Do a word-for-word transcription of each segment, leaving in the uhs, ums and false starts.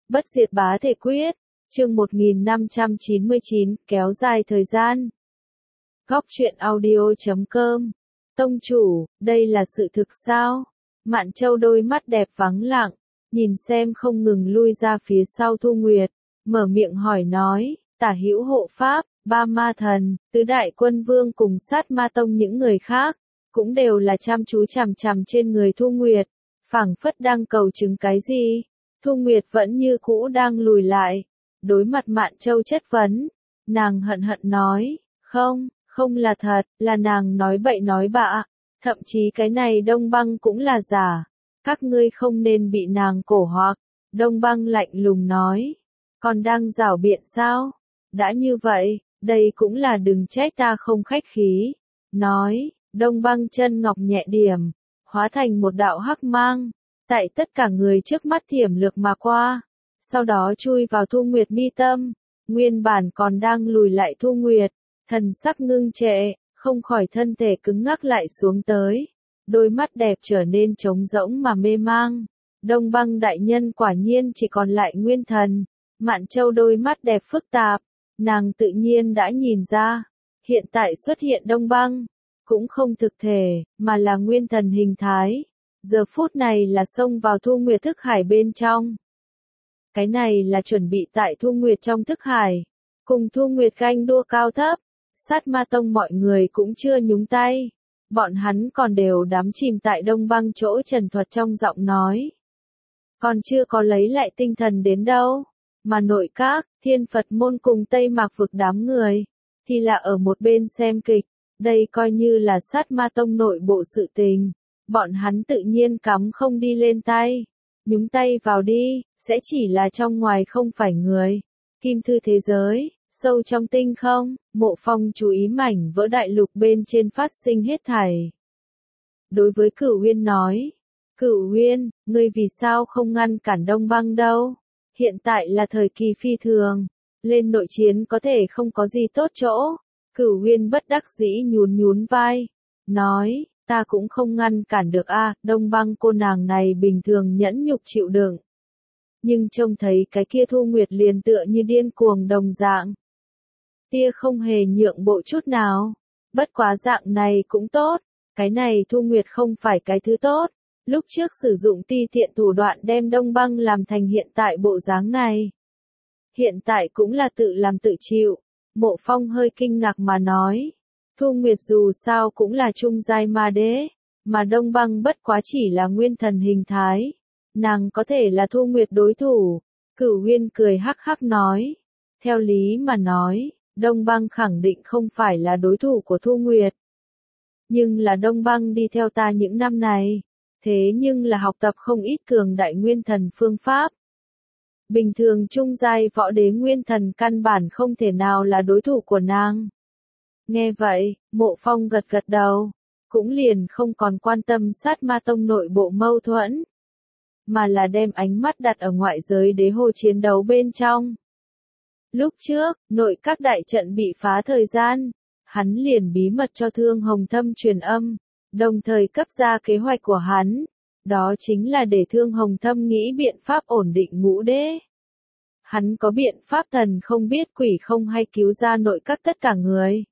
Bất diệt bá thể quyết, chương một nghìn năm trăm chín mươi chín, kéo dài thời gian. Góc truyện audio chấm com. Tông chủ, đây là sự thực sao? Mạn Châu đôi mắt đẹp vắng lặng, nhìn xem không ngừng lui ra phía sau Thu Nguyệt, mở miệng hỏi nói, Tả Hữu hộ pháp, ba ma thần, tứ đại quân vương cùng sát ma tông những người khác, cũng đều là chăm chú chằm chằm trên người Thu Nguyệt, phảng phất đang cầu chứng cái gì. Thu Nguyệt vẫn như cũ đang lùi lại, đối mặt Mạn Châu chất vấn, nàng hận hận nói, không, không là thật, là nàng nói bậy nói bạ, thậm chí cái này Đông Băng cũng là giả, các ngươi không nên bị nàng cổ hoặc. Đông Băng lạnh lùng nói, còn đang giảo biện sao? Đã như vậy, đây cũng là đừng trách ta không khách khí. Nói, Đông Băng chân ngọc nhẹ điểm, hóa thành một đạo hắc mang, tại tất cả người trước mắt thiểm lược mà qua, sau đó chui vào Thu Nguyệt mi tâm. Nguyên bản còn đang lùi lại Thu Nguyệt, thần sắc ngưng trệ, không khỏi thân thể cứng ngắc lại xuống tới, đôi mắt đẹp trở nên trống rỗng mà mê mang. Đông Băng đại nhân quả nhiên chỉ còn lại nguyên thần. Mạn Châu đôi mắt đẹp phức tạp, nàng tự nhiên đã nhìn ra, hiện tại xuất hiện Đông Băng, cũng không thực thể, mà là nguyên thần hình thái. Giờ phút này là xông vào Thu Nguyệt thức hải bên trong. Cái này là chuẩn bị tại Thu Nguyệt trong thức hải, cùng Thu Nguyệt ganh đua cao thấp. Sát ma tông mọi người cũng chưa nhúng tay, bọn hắn còn đều đắm chìm tại Đông Băng chỗ trần thuật trong giọng nói. Còn chưa có lấy lại tinh thần đến đâu, mà nội các, Thiên Phật môn cùng Tây Mạc vực đám người, thì là ở một bên xem kịch, đây coi như là sát ma tông nội bộ sự tình. Bọn hắn tự nhiên cắm không đi lên tay, nhúng tay vào đi, sẽ chỉ là trong ngoài không phải người. Kim thư thế giới, sâu trong tinh không, Mộ Phong chú ý mảnh vỡ đại lục bên trên phát sinh hết thảy. Đối với Cửu Uyên nói, Cửu Uyên, ngươi vì sao không ngăn cản Đông Băng đâu? Hiện tại là thời kỳ phi thường, lên nội chiến có thể không có gì tốt chỗ. Cửu Uyên bất đắc dĩ nhún nhún vai, nói, ta cũng không ngăn cản được a, Đông Băng cô nàng này bình thường nhẫn nhục chịu đựng. Nhưng trông thấy cái kia Thu Nguyệt liền tựa như điên cuồng đồng dạng. Tia không hề nhượng bộ chút nào, bất quá dạng này cũng tốt, cái này Thu Nguyệt không phải cái thứ tốt. Lúc trước sử dụng ti tiện thủ đoạn đem Đông Băng làm thành hiện tại bộ dáng này. Hiện tại cũng là tự làm tự chịu. Mộ Phong hơi kinh ngạc mà nói, Thu Nguyệt dù sao cũng là trung giai ma đế, mà Đông Băng bất quá chỉ là nguyên thần hình thái, nàng có thể là Thu Nguyệt đối thủ. Cửu Uyên cười hắc hắc nói, theo lý mà nói, Đông Băng khẳng định không phải là đối thủ của Thu Nguyệt. Nhưng là Đông Băng đi theo ta những năm này, thế nhưng là học tập không ít cường đại nguyên thần phương pháp. Bình thường trung giai võ đế nguyên thần căn bản không thể nào là đối thủ của nàng. Nghe vậy, Mộ Phong gật gật đầu, cũng liền không còn quan tâm sát ma tông nội bộ mâu thuẫn, mà là đem ánh mắt đặt ở ngoại giới đế hồ chiến đấu bên trong. Lúc trước, nội các đại trận bị phá thời gian, hắn liền bí mật cho Thương Hồng Thâm truyền âm, đồng thời cấp ra kế hoạch của hắn, đó chính là để Thương Hồng Thâm nghĩ biện pháp ổn định ngũ đế. Hắn có biện pháp thần không biết quỷ không hay cứu ra nội các tất cả người.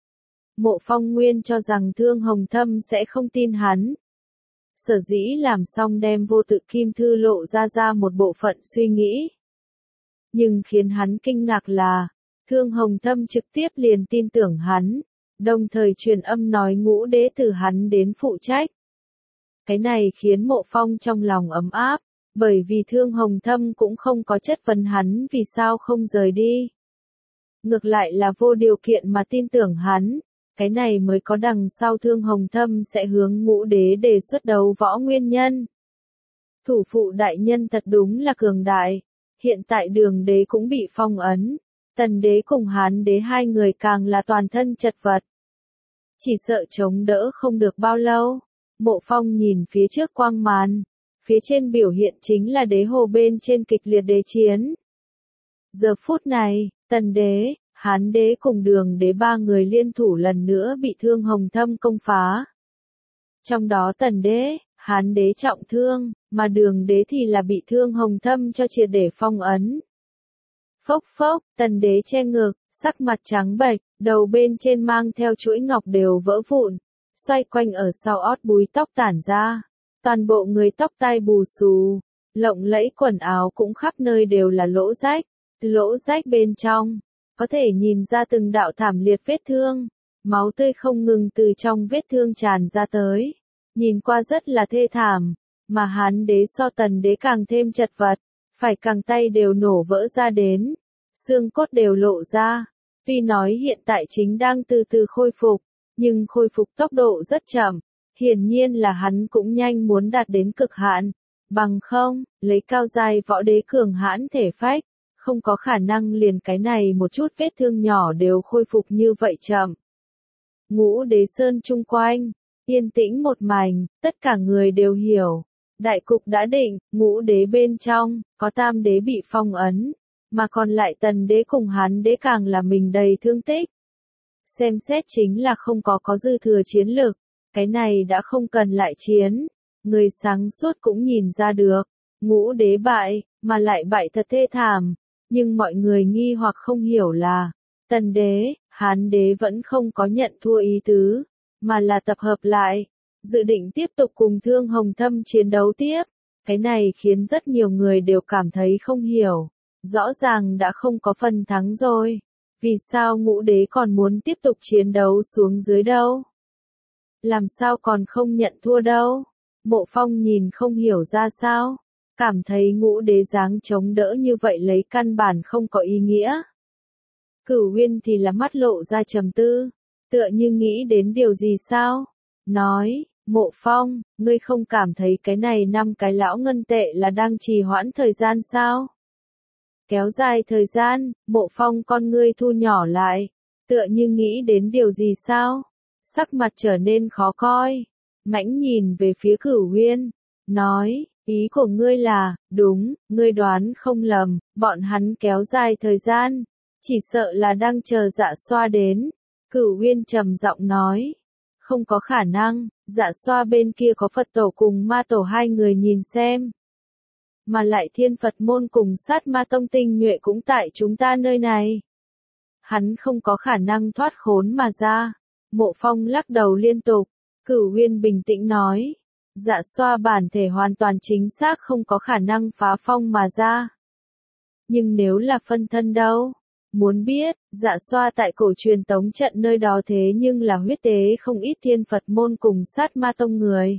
Mộ Phong nguyên cho rằng Thương Hồng Thâm sẽ không tin hắn. Sở dĩ làm xong đem vô tự kim thư lộ ra ra một bộ phận suy nghĩ. Nhưng khiến hắn kinh ngạc là, Thương Hồng Thâm trực tiếp liền tin tưởng hắn, đồng thời truyền âm nói ngũ đế từ hắn đến phụ trách. Cái này khiến Mộ Phong trong lòng ấm áp, bởi vì Thương Hồng Thâm cũng không có chất vấn hắn vì sao không rời đi. Ngược lại là vô điều kiện mà tin tưởng hắn, cái này mới có đằng sau Thương Hồng Thâm sẽ hướng ngũ đế đề xuất đấu võ nguyên nhân. Thủ phụ đại nhân thật đúng là cường đại, hiện tại Đường đế cũng bị phong ấn, Tần đế cùng Hán đế hai người càng là toàn thân chật vật. Chỉ sợ chống đỡ không được bao lâu. Mộ Phong nhìn phía trước quang màn, phía trên biểu hiện chính là đế hồ bên trên kịch liệt đế chiến. Giờ phút này, Tần đế, Hán đế cùng Đường đế ba người liên thủ lần nữa bị Thương Hồng Thâm công phá. Trong đó Tần đế, Hán đế trọng thương, mà Đường đế thì là bị thương Hồng Thâm cho triệt để phong ấn. Phốc phốc, Tần đế che ngực, sắc mặt trắng bệch, đầu bên trên mang theo chuỗi ngọc đều vỡ vụn, xoay quanh ở sau ót búi tóc tản ra, toàn bộ người tóc tai bù xù, lộng lẫy quần áo cũng khắp nơi đều là lỗ rách, lỗ rách bên trong, có thể nhìn ra từng đạo thảm liệt vết thương, máu tươi không ngừng từ trong vết thương tràn ra tới, nhìn qua rất là thê thảm, mà Hán đế so Tần đế càng thêm chật vật, phải càng tay đều nổ vỡ ra đến, xương cốt đều lộ ra, tuy nói hiện tại chính đang từ từ khôi phục, nhưng khôi phục tốc độ rất chậm, hiển nhiên là hắn cũng nhanh muốn đạt đến cực hạn, bằng không, lấy cao giai võ đế cường hãn thể phách, không có khả năng liền cái này một chút vết thương nhỏ đều khôi phục như vậy chậm. Ngũ đế sơn chung quanh, yên tĩnh một mảnh, tất cả người đều hiểu. Đại cục đã định, ngũ đế bên trong, có tam đế bị phong ấn, mà còn lại Tần đế cùng Hán đế càng là mình đầy thương tích. Xem xét chính là không có có dư thừa chiến lực, cái này đã không cần lại chiến, người sáng suốt cũng nhìn ra được, ngũ đế bại, mà lại bại thật thê thảm, nhưng mọi người nghi hoặc không hiểu là, Tần đế, Hán đế vẫn không có nhận thua ý tứ, mà là tập hợp lại, dự định tiếp tục cùng Thương Hồng Thâm chiến đấu tiếp, cái này khiến rất nhiều người đều cảm thấy không hiểu, rõ ràng đã không có phần thắng rồi, vì sao ngũ đế còn muốn tiếp tục chiến đấu xuống dưới đâu? Làm sao còn không nhận thua đâu? Mộ Phong nhìn không hiểu ra sao, cảm thấy ngũ đế dáng chống đỡ như vậy lấy căn bản không có ý nghĩa. Cửu Uyên thì là mắt lộ ra trầm tư, tựa như nghĩ đến điều gì sao? Nói, Mộ Phong, ngươi không cảm thấy cái này năm cái lão ngân tệ là đang trì hoãn thời gian sao? Kéo dài thời gian, Mộ Phong con ngươi thu nhỏ lại, tựa như nghĩ đến điều gì sao? Sắc mặt trở nên khó coi, mãnh nhìn về phía Cửu Uyên, nói, ý của ngươi là, đúng, ngươi đoán không lầm, bọn hắn kéo dài thời gian, chỉ sợ là đang chờ Dạ Xoa đến. Cửu Uyên trầm giọng nói, không có khả năng, Dạ Xoa bên kia có Phật tổ cùng Ma tổ hai người nhìn xem. Mà lại Thiên Phật môn cùng Sát Ma tông tinh nhuệ cũng tại chúng ta nơi này. Hắn không có khả năng thoát khốn mà ra. Mộ Phong lắc đầu liên tục, Cửu Uyên bình tĩnh nói, Dạ Xoa bản thể hoàn toàn chính xác không có khả năng phá phong mà ra. Nhưng nếu là phân thân đâu? Muốn biết, Dạ Xoa tại cổ truyền tống trận nơi đó thế nhưng là huyết tế không ít Thiên Phật môn cùng Sát Ma tông người.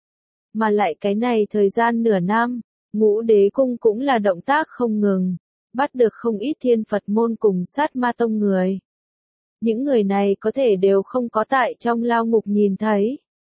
Mà lại cái này thời gian nửa năm, Ngũ Đế cung cũng là động tác không ngừng, bắt được không ít Thiên Phật môn cùng Sát Ma tông người. Những người này có thể đều không có tại trong lao ngục nhìn thấy.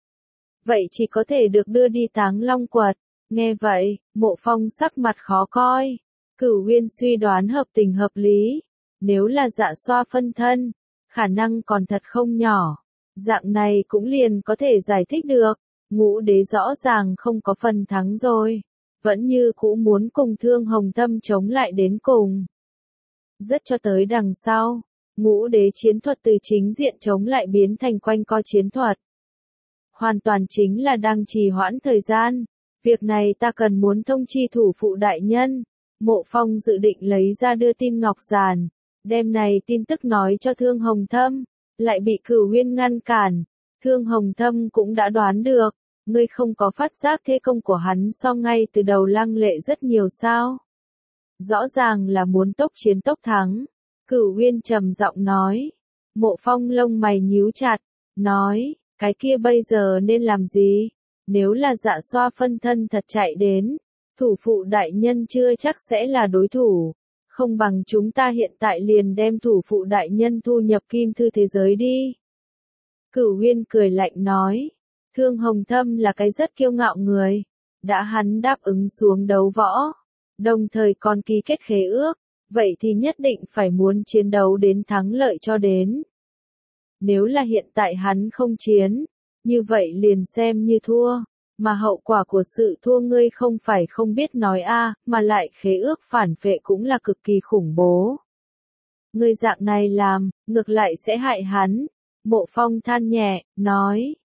Vậy chỉ có thể được đưa đi Táng Long Quật. Nghe vậy, Mộ Phong sắc mặt khó coi. Cửu Uyên suy đoán hợp tình hợp lý. Nếu là Dạ Xoa phân thân, khả năng còn thật không nhỏ. Dạng này cũng liền có thể giải thích được. Ngũ Đế rõ ràng không có phần thắng rồi. Vẫn như cũ muốn cùng Thương Hồng Thâm chống lại đến cùng. Rất cho tới đằng sau. Ngũ Đế chiến thuật từ chính diện chống lại biến thành quanh co chiến thuật. Hoàn toàn chính là đang trì hoãn thời gian. Việc này ta cần muốn thông chi thủ phụ đại nhân. Mộ Phong dự định lấy ra đưa tin ngọc giản. Đêm này tin tức nói cho Thương Hồng Thâm. Lại bị Cửu Uyên ngăn cản. Thương Hồng Thâm cũng đã đoán được. Ngươi không có phát giác thế công của hắn so ngay từ đầu lăng lệ rất nhiều sao. Rõ ràng là muốn tốc chiến tốc thắng. Cửu Uyên trầm giọng nói. Mộ Phong lông mày nhíu chặt. Nói, cái kia bây giờ nên làm gì? Nếu là Dạ Xoa phân thân thật chạy đến, thủ phụ đại nhân chưa chắc sẽ là đối thủ. Không bằng chúng ta hiện tại liền đem thủ phụ đại nhân thu nhập kim thư thế giới đi. Cửu Uyên cười lạnh nói. Thương Hồng Thâm là cái rất kiêu ngạo người. Đã hắn đáp ứng xuống đấu võ. Đồng thời còn ký kết khế ước. Vậy thì nhất định phải muốn chiến đấu đến thắng lợi cho đến. Nếu là hiện tại hắn không chiến, như vậy liền xem như thua, mà hậu quả của sự thua ngươi không phải không biết nói a, mà lại khế ước phản vệ cũng là cực kỳ khủng bố. Ngươi dạng này làm, ngược lại sẽ hại hắn. Mộ Phong than nhẹ, nói,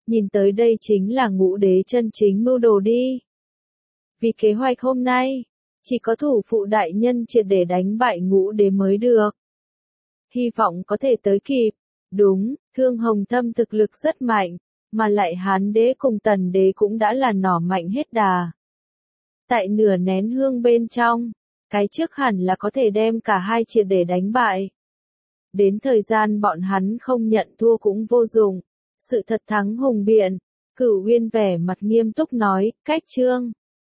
nhìn tới đây chính là ngũ đế chân chính mưu đồ đi. Vì kế hoạch hôm nay, chỉ có thủ phụ đại nhân triệt để đánh bại ngũ đế mới được. Hy vọng có thể tới kịp. Đúng, Thương Hồng Thâm thực lực rất mạnh, mà lại Hán đế cùng Tần đế cũng đã là nỏ mạnh hết đà. Tại nửa nén hương bên trong, cái trước hẳn là có thể đem cả hai triệt để đánh bại. Đến thời gian bọn hắn không nhận thua cũng vô dụng. Sự thật thắng hùng biện. Cửu Uyên vẻ mặt nghiêm túc nói, cách chương.